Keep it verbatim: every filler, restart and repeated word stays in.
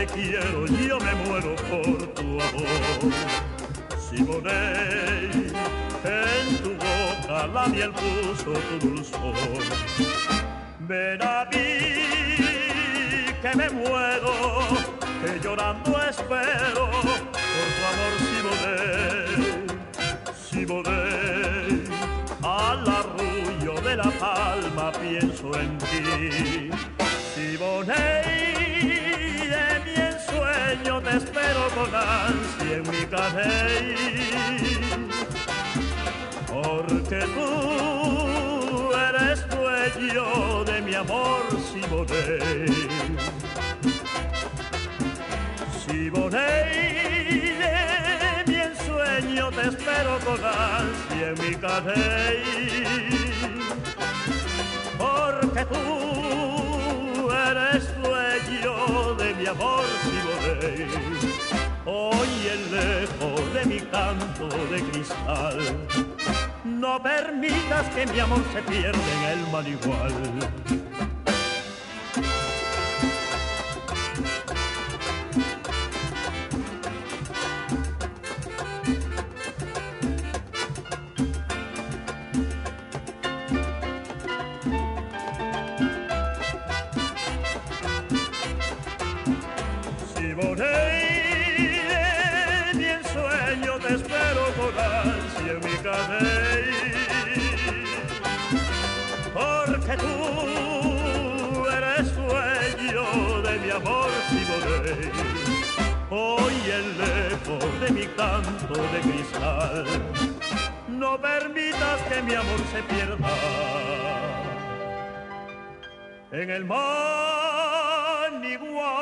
te quiero, yo me muero por tu amor. Simoné, en tu boca la miel puso tu dulzor. Ven a mí, que me muero, que llorando espero por tu amor, Simoné. Simoné, al arrullo de la palma pienso en ti. Simoné, de mi ensueño te espero con ansia en mi caney, porque tú eres dueño de mi amor, Simoné. Simoné, de mi ensueño te espero con ansia en mi caney, porque tú eres dueño de mi amor, Simoné. Oye el eco de mi canto de cristal, no permitas que mi amor se pierda en el mal igual. Simoné, mi ensueño te espero con ansia en mi caney, porque tú eres dueño de mi amor, Simoné. Oye el eco de mi canto de cristal, no permitas que mi amor se pierda en el mar igual.